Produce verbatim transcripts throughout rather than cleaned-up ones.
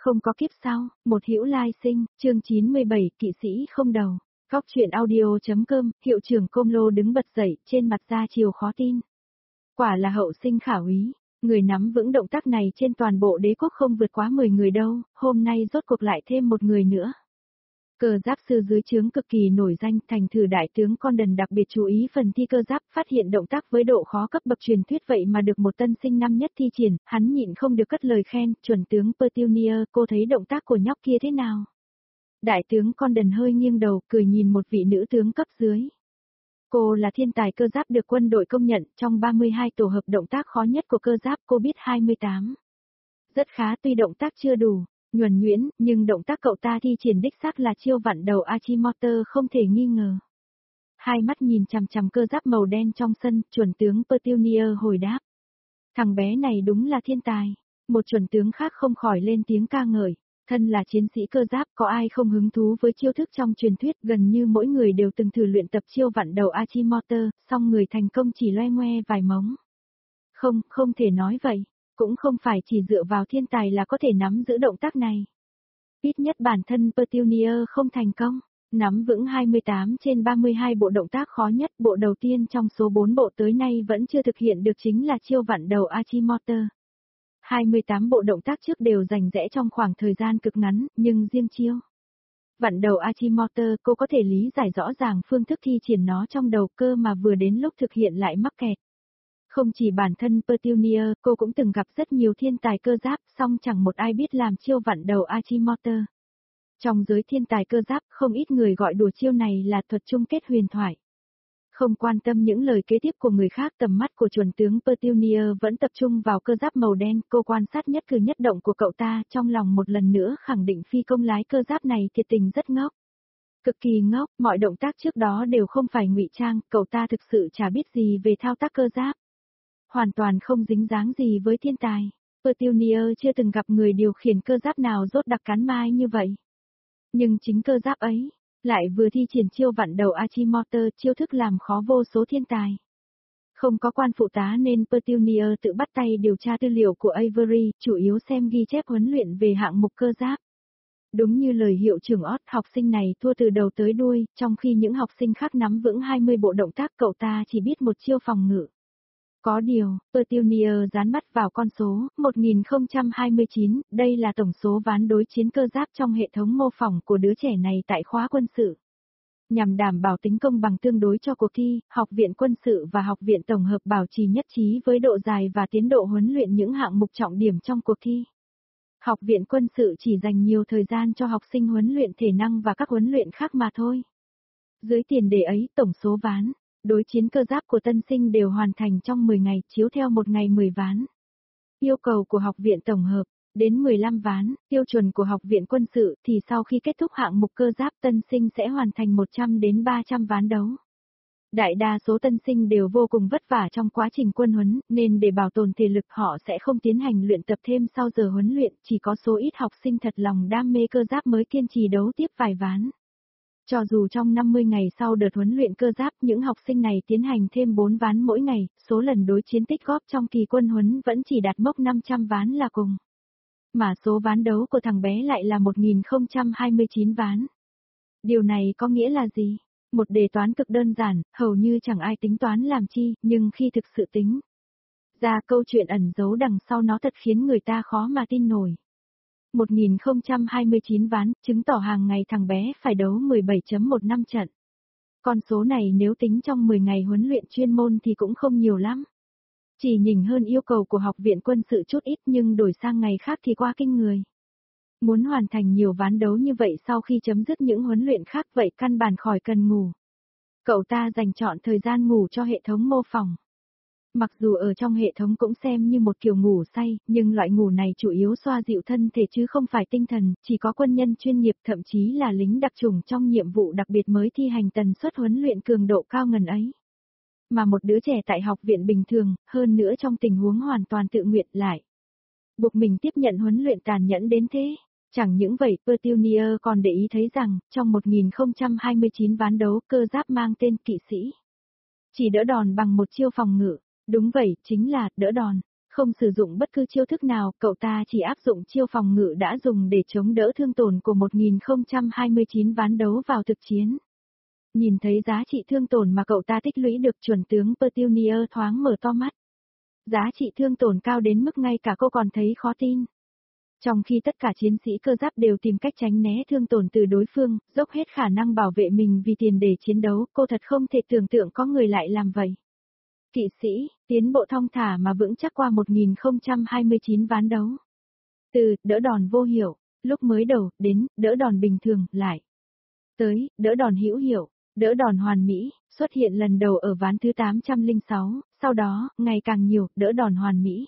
Không có kiếp sau, một hữu lai sinh, chương chín mươi bảy, kỵ sĩ không đầu. Góc truyện audio.com, hiệu trưởng Côm Lô đứng bật dậy, trên mặt ra chiều khó tin. Quả là hậu sinh khả úy, người nắm vững động tác này trên toàn bộ đế quốc không vượt quá mười người đâu, hôm nay rốt cuộc lại thêm một người nữa. Cơ giáp sư dưới trướng cực kỳ nổi danh, thành thử đại tướng Condon đặc biệt chú ý phần thi cơ giáp, phát hiện động tác với độ khó cấp bậc truyền thuyết vậy mà được một tân sinh năm nhất thi triển, hắn nhịn không được cất lời khen, chuẩn tướng Petunia, cô thấy động tác của nhóc kia thế nào? Đại tướng Condon hơi nghiêng đầu, cười nhìn một vị nữ tướng cấp dưới. Cô là thiên tài cơ giáp được quân đội công nhận, trong ba mươi hai tổ hợp động tác khó nhất của cơ giáp cô biết hai mươi tám. Rất khá, tuy động tác chưa đủ, nhuần nhuyễn, nhưng động tác cậu ta thi triển đích xác là chiêu vặn đầu Achimotor không thể nghi ngờ. Hai mắt nhìn chằm chằm cơ giáp màu đen trong sân, chuẩn tướng Petunia hồi đáp. Thằng bé này đúng là thiên tài. Một chuẩn tướng khác không khỏi lên tiếng ca ngợi. Thân là chiến sĩ cơ giáp, có ai không hứng thú với chiêu thức trong truyền thuyết, gần như mỗi người đều từng thử luyện tập chiêu vặn đầu Achimotor, song người thành công chỉ loe ngoe vài mống. Không, không thể nói vậy. Cũng không phải chỉ dựa vào thiên tài là có thể nắm giữ động tác này. Ít nhất bản thân Petunia không thành công, nắm vững hai mươi tám trên ba mươi hai bộ động tác khó nhất, bộ đầu tiên trong số bốn bộ tới nay vẫn chưa thực hiện được chính là chiêu vặn đầu Achimotor. hai mươi tám bộ động tác trước đều rành rẽ trong khoảng thời gian cực ngắn, nhưng riêng chiêu vặn đầu Achimotor cô có thể lý giải rõ ràng phương thức thi triển nó trong đầu cơ mà vừa đến lúc thực hiện lại mắc kẹt. Không chỉ bản thân Petunia, cô cũng từng gặp rất nhiều thiên tài cơ giáp, song chẳng một ai biết làm chiêu vặn đầu Achimotor. Trong giới thiên tài cơ giáp, không ít người gọi đùa chiêu này là thuật chung kết huyền thoại. Không quan tâm những lời kế tiếp của người khác, tầm mắt của chuẩn tướng Petunia vẫn tập trung vào cơ giáp màu đen, cô quan sát nhất cử nhất động của cậu ta, trong lòng một lần nữa khẳng định phi công lái cơ giáp này thiệt tình rất ngốc. Cực kỳ ngốc, mọi động tác trước đó đều không phải ngụy trang, cậu ta thực sự chả biết gì về thao tác cơ giáp. Hoàn toàn không dính dáng gì với thiên tài. Petunia chưa từng gặp người điều khiển cơ giáp nào rốt đặc cán mai như vậy. Nhưng chính cơ giáp ấy, lại vừa thi triển chiêu vặn đầu Achimotor, chiêu thức làm khó vô số thiên tài. Không có quan phụ tá nên Petunia tự bắt tay điều tra tư liệu của Avery, chủ yếu xem ghi chép huấn luyện về hạng mục cơ giáp. Đúng như lời hiệu trưởng Ott, học sinh này thua từ đầu tới đuôi, trong khi những học sinh khác nắm vững hai mươi bộ động tác, cậu ta chỉ biết một chiêu phòng ngự. Có điều, Petunia dán mắt vào con số, một nghìn không trăm hai mươi chín, đây là tổng số ván đối chiến cơ giáp trong hệ thống mô phỏng của đứa trẻ này tại khóa quân sự. Nhằm đảm bảo tính công bằng tương đối cho cuộc thi, Học viện Quân sự và Học viện Tổng hợp bảo trì nhất trí với độ dài và tiến độ huấn luyện những hạng mục trọng điểm trong cuộc thi. Học viện Quân sự chỉ dành nhiều thời gian cho học sinh huấn luyện thể năng và các huấn luyện khác mà thôi. Dưới tiền đề ấy, tổng số ván đối chiến cơ giáp của tân sinh đều hoàn thành trong mười ngày, chiếu theo một ngày mười ván. Yêu cầu của học viện tổng hợp, đến mười lăm ván, tiêu chuẩn của học viện quân sự thì sau khi kết thúc hạng mục cơ giáp tân sinh sẽ hoàn thành một trăm đến ba trăm ván đấu. Đại đa số tân sinh đều vô cùng vất vả trong quá trình quân huấn, nên để bảo tồn thể lực họ sẽ không tiến hành luyện tập thêm sau giờ huấn luyện, chỉ có số ít học sinh thật lòng đam mê cơ giáp mới kiên trì đấu tiếp vài ván. Cho dù trong năm mươi ngày sau đợt huấn luyện cơ giáp, những học sinh này tiến hành thêm bốn ván mỗi ngày, số lần đối chiến tích góp trong kỳ quân huấn vẫn chỉ đạt mốc năm trăm ván là cùng. Mà số ván đấu của thằng bé lại là một nghìn không trăm hai mươi chín ván. Điều này có nghĩa là gì? Một đề toán cực đơn giản, hầu như chẳng ai tính toán làm chi, nhưng khi thực sự tính ra câu chuyện ẩn giấu đằng sau nó thật khiến người ta khó mà tin nổi. một nghìn không trăm hai mươi chín ván, chứng tỏ hàng ngày thằng bé phải đấu mười bảy phẩy mười lăm trận. Con số này nếu tính trong mười ngày huấn luyện chuyên môn thì cũng không nhiều lắm. Chỉ nhỉnh hơn yêu cầu của học viện quân sự chút ít nhưng đổi sang ngày khác thì quá kinh người. Muốn hoàn thành nhiều ván đấu như vậy sau khi chấm dứt những huấn luyện khác vậy căn bản khỏi cần ngủ. Cậu ta dành trọn thời gian ngủ cho hệ thống mô phỏng. Mặc dù ở trong hệ thống cũng xem như một kiểu ngủ say, nhưng loại ngủ này chủ yếu xoa dịu thân thể chứ không phải tinh thần, chỉ có quân nhân chuyên nghiệp thậm chí là lính đặc chủng trong nhiệm vụ đặc biệt mới thi hành tần suất huấn luyện cường độ cao ngần ấy. Mà một đứa trẻ tại học viện bình thường, hơn nữa trong tình huống hoàn toàn tự nguyện lại buộc mình tiếp nhận huấn luyện tàn nhẫn đến thế. Chẳng những vậy, Petunia còn để ý thấy rằng, trong một nghìn không trăm hai mươi chín ván đấu, cơ giáp mang tên kỵ sĩ chỉ đỡ đòn bằng một chiêu phòng ngự. Đúng vậy, chính là, đỡ đòn. Không sử dụng bất cứ chiêu thức nào, cậu ta chỉ áp dụng chiêu phòng ngự đã dùng để chống đỡ thương tổn của một nghìn không trăm hai mươi chín ván đấu vào thực chiến. Nhìn thấy giá trị thương tổn mà cậu ta tích lũy được, chuẩn tướng Petunia thoáng mở to mắt. Giá trị thương tổn cao đến mức ngay cả cô còn thấy khó tin. Trong khi tất cả chiến sĩ cơ giáp đều tìm cách tránh né thương tổn từ đối phương, dốc hết khả năng bảo vệ mình vì tiền để chiến đấu, cô thật không thể tưởng tượng có người lại làm vậy. Kỵ sĩ, tiến bộ thong thả mà vững chắc qua một nghìn không trăm hai mươi chín ván đấu. Từ, đỡ đòn vô hiệu, lúc mới đầu, đến, đỡ đòn bình thường, lại. Tới, đỡ đòn hữu hiệu, đỡ đòn hoàn mỹ, xuất hiện lần đầu ở ván thứ tám trăm lẻ sáu, sau đó, ngày càng nhiều, đỡ đòn hoàn mỹ.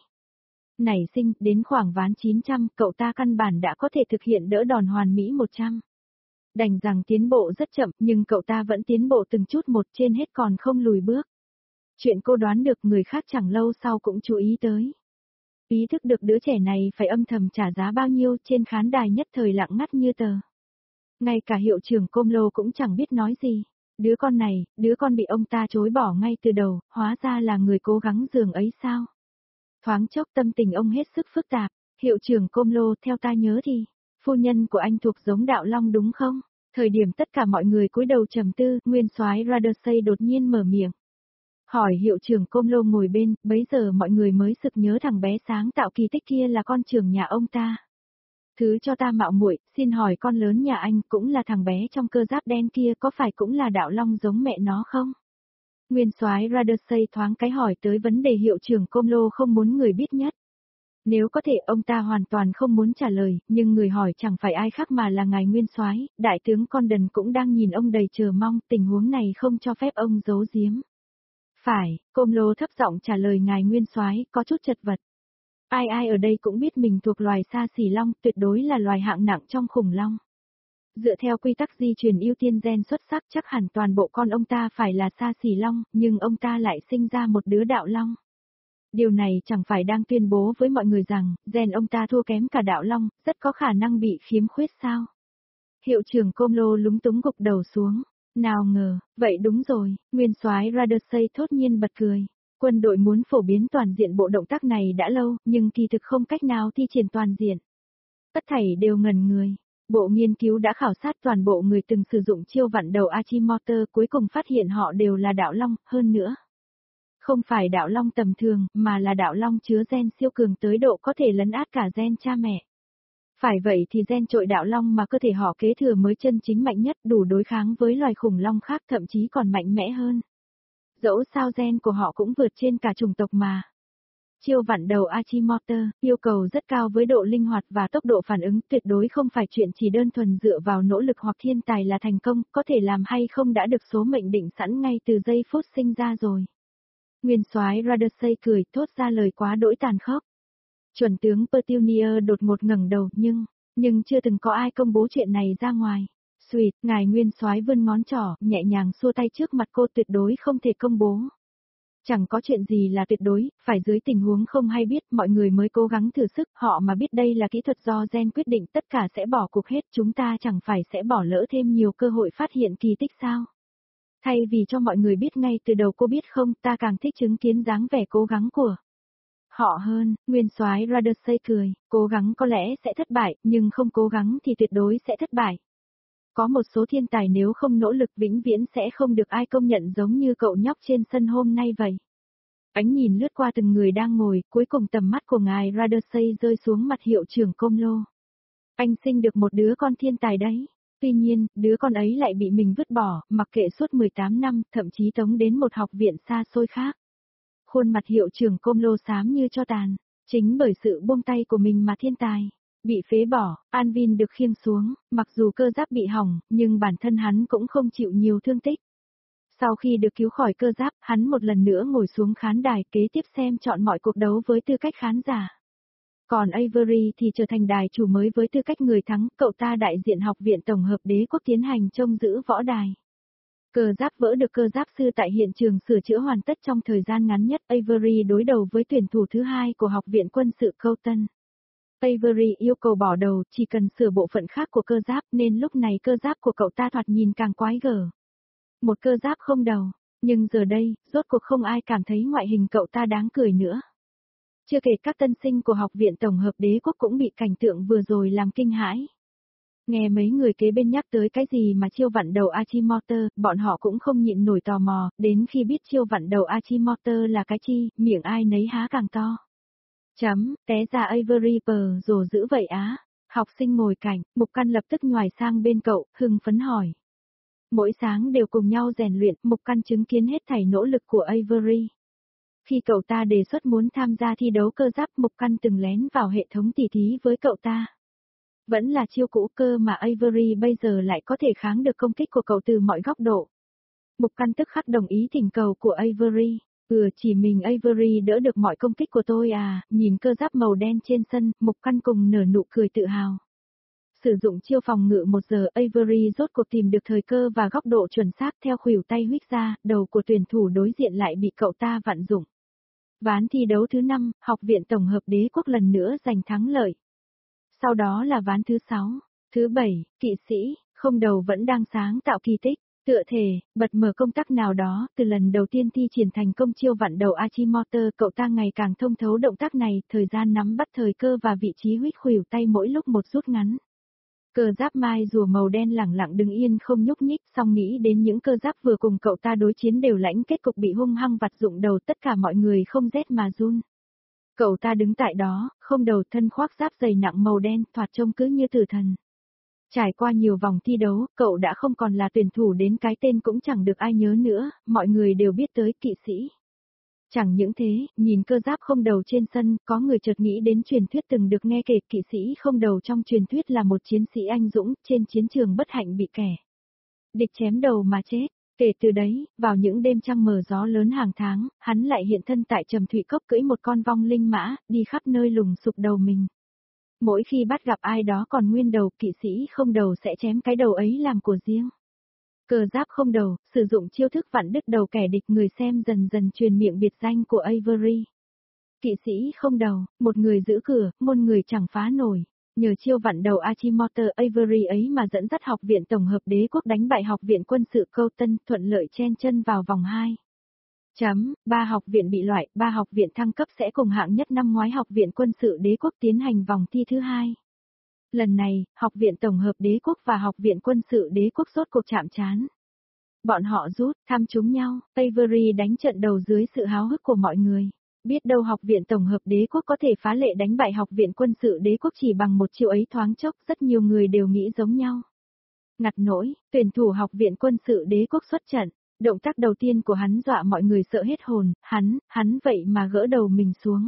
Nảy sinh, đến khoảng ván chín trăm, cậu ta căn bản đã có thể thực hiện đỡ đòn hoàn mỹ một trăm. Đành rằng tiến bộ rất chậm, nhưng cậu ta vẫn tiến bộ từng chút một, trên hết còn không lùi bước. Chuyện cô đoán được người khác chẳng lâu sau cũng chú ý tới. Ý thức được đứa trẻ này phải âm thầm trả giá bao nhiêu, trên khán đài nhất thời lặng ngắt như tờ. Ngay cả hiệu trưởng Comlo cũng chẳng biết nói gì. Đứa con này, đứa con bị ông ta chối bỏ ngay từ đầu, hóa ra là người cố gắng giường ấy sao? Thoáng chốc tâm tình ông hết sức phức tạp. Hiệu trưởng Comlo, theo ta nhớ thì, phu nhân của anh thuộc giống Đạo Long đúng không? Thời điểm tất cả mọi người cúi đầu trầm tư, nguyên soái Radersey đột nhiên mở miệng. Hỏi hiệu trưởng Comlo ngồi bên, bấy giờ mọi người mới sực nhớ thằng bé sáng tạo kỳ tích kia là con trưởng nhà ông ta. Thứ cho ta mạo muội, xin hỏi con lớn nhà anh cũng là thằng bé trong cơ giáp đen kia có phải cũng là Đạo Long giống mẹ nó không? Nguyên soái Radersey thoáng cái hỏi tới vấn đề hiệu trưởng Comlo không muốn người biết nhất. Nếu có thể ông ta hoàn toàn không muốn trả lời, nhưng người hỏi chẳng phải ai khác mà là ngài nguyên soái, đại tướng Condon cũng đang nhìn ông đầy chờ mong, tình huống này không cho phép ông giấu giếm. Phải, Comlo thấp giọng trả lời ngài nguyên soái, có chút chật vật. Ai ai ở đây cũng biết mình thuộc loài sa xỉ long, tuyệt đối là loài hạng nặng trong khủng long. Dựa theo quy tắc di truyền ưu tiên gen xuất sắc chắc hẳn toàn bộ con ông ta phải là sa xỉ long, nhưng ông ta lại sinh ra một đứa đạo long. Điều này chẳng phải đang tuyên bố với mọi người rằng, gen ông ta thua kém cả đạo long, rất có khả năng bị khiếm khuyết sao? Hiệu trưởng Comlo lúng túng gục đầu xuống. Nào ngờ, vậy đúng rồi, nguyên soái Radersey thốt nhiên bật cười. Quân đội muốn phổ biến toàn diện bộ động tác này đã lâu, nhưng kỳ thực không cách nào thi triển toàn diện. Tất thảy đều ngẩn người. Bộ nghiên cứu đã khảo sát toàn bộ người từng sử dụng chiêu vặn đầu Achimotor, cuối cùng phát hiện họ đều là đạo long, hơn nữa. Không phải đạo long tầm thường, mà là đạo long chứa gen siêu cường tới độ có thể lấn át cả gen cha mẹ. Phải vậy thì gen trội đạo long mà cơ thể họ kế thừa mới chân chính mạnh nhất, đủ đối kháng với loài khủng long khác, thậm chí còn mạnh mẽ hơn. Dẫu sao gen của họ cũng vượt trên cả chủng tộc mà. Chiêu vặn đầu Achimotor, yêu cầu rất cao với độ linh hoạt và tốc độ phản ứng, tuyệt đối không phải chuyện chỉ đơn thuần dựa vào nỗ lực hoặc thiên tài là thành công, có thể làm hay không đã được số mệnh định sẵn ngay từ giây phút sinh ra rồi. Nguyên soái Radersey cười, thốt ra lời quá đỗi tàn khốc. Chuẩn tướng Petunia đột ngột ngẩng đầu, nhưng, nhưng chưa từng có ai công bố chuyện này ra ngoài. Sweet, ngài nguyên soái vươn ngón trỏ, nhẹ nhàng xua tay trước mặt cô, tuyệt đối không thể công bố. Chẳng có chuyện gì là tuyệt đối, phải dưới tình huống không hay biết, mọi người mới cố gắng thử sức, họ mà biết đây là kỹ thuật do gen quyết định, tất cả sẽ bỏ cuộc hết, chúng ta chẳng phải sẽ bỏ lỡ thêm nhiều cơ hội phát hiện kỳ tích sao? Thay vì cho mọi người biết ngay từ đầu, cô biết không, ta càng thích chứng kiến dáng vẻ cố gắng của họ hơn. Nguyên soái Radersey cười, cố gắng có lẽ sẽ thất bại, nhưng không cố gắng thì tuyệt đối sẽ thất bại. Có một số thiên tài nếu không nỗ lực vĩnh viễn sẽ không được ai công nhận, giống như cậu nhóc trên sân hôm nay vậy. Ánh nhìn lướt qua từng người đang ngồi, cuối cùng tầm mắt của ngài Radersey rơi xuống mặt hiệu trưởng Comlo. Anh sinh được một đứa con thiên tài đấy. Tuy nhiên, đứa con ấy lại bị mình vứt bỏ, mặc kệ suốt mười tám năm, thậm chí tống đến một học viện xa xôi khác. Khuôn mặt hiệu trưởng Comlo xám như tro tàn, chính bởi sự buông tay của mình mà thiên tài bị phế bỏ. Anvin được khiêng xuống, mặc dù cơ giáp bị hỏng, nhưng bản thân hắn cũng không chịu nhiều thương tích. Sau khi được cứu khỏi cơ giáp, hắn một lần nữa ngồi xuống khán đài kế tiếp xem chọn mọi cuộc đấu với tư cách khán giả. Còn Avery thì trở thành đài chủ mới với tư cách người thắng, cậu ta đại diện học viện tổng hợp đế quốc tiến hành trông giữ võ đài. Cơ giáp vỡ được cơ giáp sư tại hiện trường sửa chữa hoàn tất trong thời gian ngắn nhất. Avery đối đầu với tuyển thủ thứ hai của học viện quân sự Colton. Avery yêu cầu bỏ đầu, chỉ cần sửa bộ phận khác của cơ giáp, nên lúc này cơ giáp của cậu ta thoạt nhìn càng quái gở. Một cơ giáp không đầu, nhưng giờ đây, rốt cuộc không ai cảm thấy ngoại hình cậu ta đáng cười nữa. Chưa kể các tân sinh của học viện tổng hợp đế quốc cũng bị cảnh tượng vừa rồi làm kinh hãi. Nghe mấy người kế bên nhắc tới cái gì mà chiêu vặn đầu Achimota, bọn họ cũng không nhịn nổi tò mò, đến khi biết chiêu vặn đầu Achimota là cái chi, miệng ai nấy há càng to. Chấm, té ra Avery bờ rồ dữ vậy á. Học sinh ngồi cạnh, Mục Căn lập tức nhoài sang bên cậu, hưng phấn hỏi. Mỗi sáng đều cùng nhau rèn luyện, Mục Căn chứng kiến hết thảy nỗ lực của Avery. Khi cậu ta đề xuất muốn tham gia thi đấu cơ giáp, Mục Căn từng lén vào hệ thống tỉ thí với cậu ta. Vẫn là chiêu cũ cơ mà Avery bây giờ lại có thể kháng được công kích của cậu từ mọi góc độ. Mục Căn tức khắc đồng ý thỉnh cầu của Avery. Ừ, chỉ mình Avery đỡ được mọi công kích của tôi à, nhìn cơ giáp màu đen trên sân, Mục Căn cùng nở nụ cười tự hào. Sử dụng chiêu phòng ngự một giờ, Avery rốt cuộc tìm được thời cơ và góc độ chuẩn xác theo khuỷu tay huých ra, đầu của tuyển thủ đối diện lại bị cậu ta vặn dụng. Ván thi đấu thứ năm, học viện tổng hợp đế quốc lần nữa giành thắng lợi. Sau đó là ván thứ sáu, thứ bảy, kỵ sĩ, không đầu vẫn đang sáng tạo kỳ tích. Tựa thể, bật mở công tắc nào đó, từ lần đầu tiên thi triển thành công chiêu vặn đầu Achimota, cậu ta ngày càng thông thấu động tác này, thời gian nắm bắt thời cơ và vị trí huých khuỷu tay mỗi lúc một rút ngắn. Cơ giáp mai rùa màu đen lẳng lặng đứng yên không nhúc nhích, song nghĩ đến những cơ giáp vừa cùng cậu ta đối chiến đều lãnh kết cục bị hung hăng vặt dụng đầu, tất cả mọi người không rét mà run. Cậu ta đứng tại đó, không đầu, thân khoác giáp dày nặng màu đen, thoạt trông cứ như tử thần. Trải qua nhiều vòng thi đấu, cậu đã không còn là tuyển thủ đến cái tên cũng chẳng được ai nhớ nữa, mọi người đều biết tới kỵ sĩ. Chẳng những thế, nhìn cơ giáp không đầu trên sân, có người chợt nghĩ đến truyền thuyết từng được nghe kể, kỵ sĩ không đầu trong truyền thuyết là một chiến sĩ anh dũng, trên chiến trường bất hạnh bị kẻ địch chém đầu mà chết. Kể từ đấy, vào những đêm trăng mờ gió lớn hàng tháng, hắn lại hiện thân tại Trầm Thủy Cốc cưỡi một con vong linh mã, đi khắp nơi lùng sục đầu mình. Mỗi khi bắt gặp ai đó còn nguyên đầu, kỵ sĩ không đầu sẽ chém cái đầu ấy làm của riêng. Cơ giáp không đầu, sử dụng chiêu thức vặn đứt đầu kẻ địch, người xem dần dần truyền miệng biệt danh của Avery. Kỵ sĩ không đầu, một người giữ cửa, môn người chẳng phá nổi. Nhờ chiêu vặn đầu Achimota, Avery ấy mà dẫn dắt học viện tổng hợp đế quốc đánh bại học viện quân sự Câu Tân, thuận lợi chen chân vào vòng hai. Chấm, ba học viện bị loại, ba học viện thăng cấp sẽ cùng hạng nhất năm ngoái học viện quân sự đế quốc tiến hành vòng thi thứ hai. Lần này, học viện tổng hợp đế quốc và học viện quân sự đế quốc rốt cuộc chạm trán. Bọn họ rút, thăm trúng nhau, Avery đánh trận đầu dưới sự háo hức của mọi người. Biết đâu học viện tổng hợp đế quốc có thể phá lệ đánh bại học viện quân sự đế quốc chỉ bằng một chiêu ấy, thoáng chốc rất nhiều người đều nghĩ giống nhau. Ngặt nỗi, tuyển thủ học viện quân sự đế quốc xuất trận, động tác đầu tiên của hắn dọa mọi người sợ hết hồn, hắn, hắn vậy mà gỡ đầu mình xuống.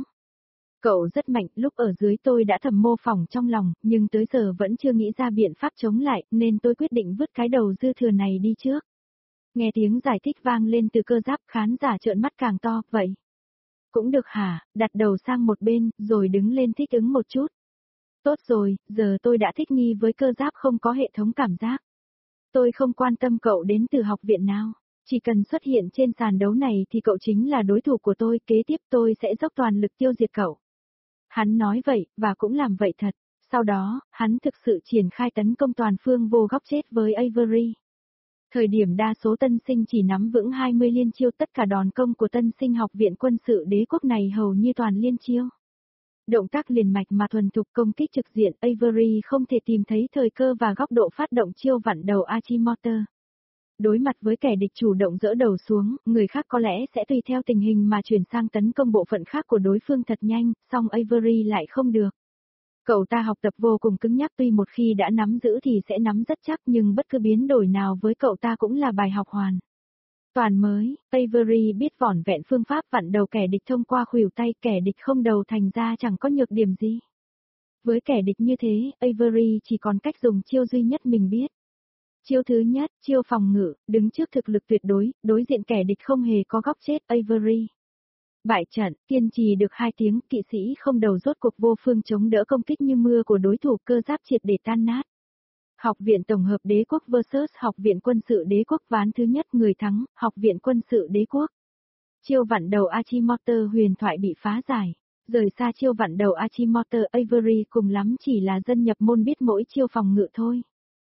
Cậu rất mạnh, lúc ở dưới tôi đã thầm mô phỏng trong lòng, nhưng tới giờ vẫn chưa nghĩ ra biện pháp chống lại, nên tôi quyết định vứt cái đầu dư thừa này đi trước. Nghe tiếng giải thích vang lên từ cơ giáp, khán giả trợn mắt càng to, vậy. Cũng được hả, đặt đầu sang một bên, rồi đứng lên thích ứng một chút. Tốt rồi, giờ tôi đã thích nghi với cơ giáp không có hệ thống cảm giác. Tôi không quan tâm cậu đến từ học viện nào. Chỉ cần xuất hiện trên sàn đấu này thì cậu chính là đối thủ của tôi, kế tiếp tôi sẽ dốc toàn lực tiêu diệt cậu. Hắn nói vậy, và cũng làm vậy thật. Sau đó, hắn thực sự triển khai tấn công toàn phương vô góc chết với Avery. Thời điểm đa số tân sinh chỉ nắm vững hai mươi liên chiêu, tất cả đòn công của tân sinh học viện quân sự đế quốc này hầu như toàn liên chiêu. Động tác liền mạch mà thuần thục, công kích trực diện, Avery không thể tìm thấy thời cơ và góc độ phát động chiêu vặn đầu Achimota. Đối mặt với kẻ địch chủ động dỡ đầu xuống, người khác có lẽ sẽ tùy theo tình hình mà chuyển sang tấn công bộ phận khác của đối phương thật nhanh, song Avery lại không được. Cậu ta học tập vô cùng cứng nhắc, tuy một khi đã nắm giữ thì sẽ nắm rất chắc, nhưng bất cứ biến đổi nào với cậu ta cũng là bài học hoàn toàn mới. Avery biết vỏn vẹn phương pháp vặn đầu kẻ địch thông qua khuỷu tay, kẻ địch không đầu thành ra chẳng có nhược điểm gì. Với kẻ địch như thế, Avery chỉ còn cách dùng chiêu duy nhất mình biết. Chiêu thứ nhất, chiêu phòng ngự, đứng trước thực lực tuyệt đối, đối diện kẻ địch không hề có góc chết, Avery bại trận, kiên trì được hai tiếng, kỵ sĩ không đầu rốt cuộc vô phương chống đỡ công kích như mưa của đối thủ, cơ giáp triệt để tan nát. Học viện tổng hợp đế quốc versus học viện quân sự đế quốc, ván thứ nhất, người thắng, học viện quân sự đế quốc. Chiêu vặn đầu Achimota huyền thoại bị phá giải. Rời xa chiêu vặn đầu Achimota, Avery cùng lắm chỉ là dân nhập môn biết mỗi chiêu phòng ngự thôi.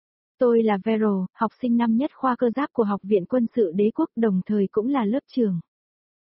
Tôi là Vero, học sinh năm nhất khoa cơ giáp của học viện quân sự đế quốc, đồng thời cũng là lớp trưởng.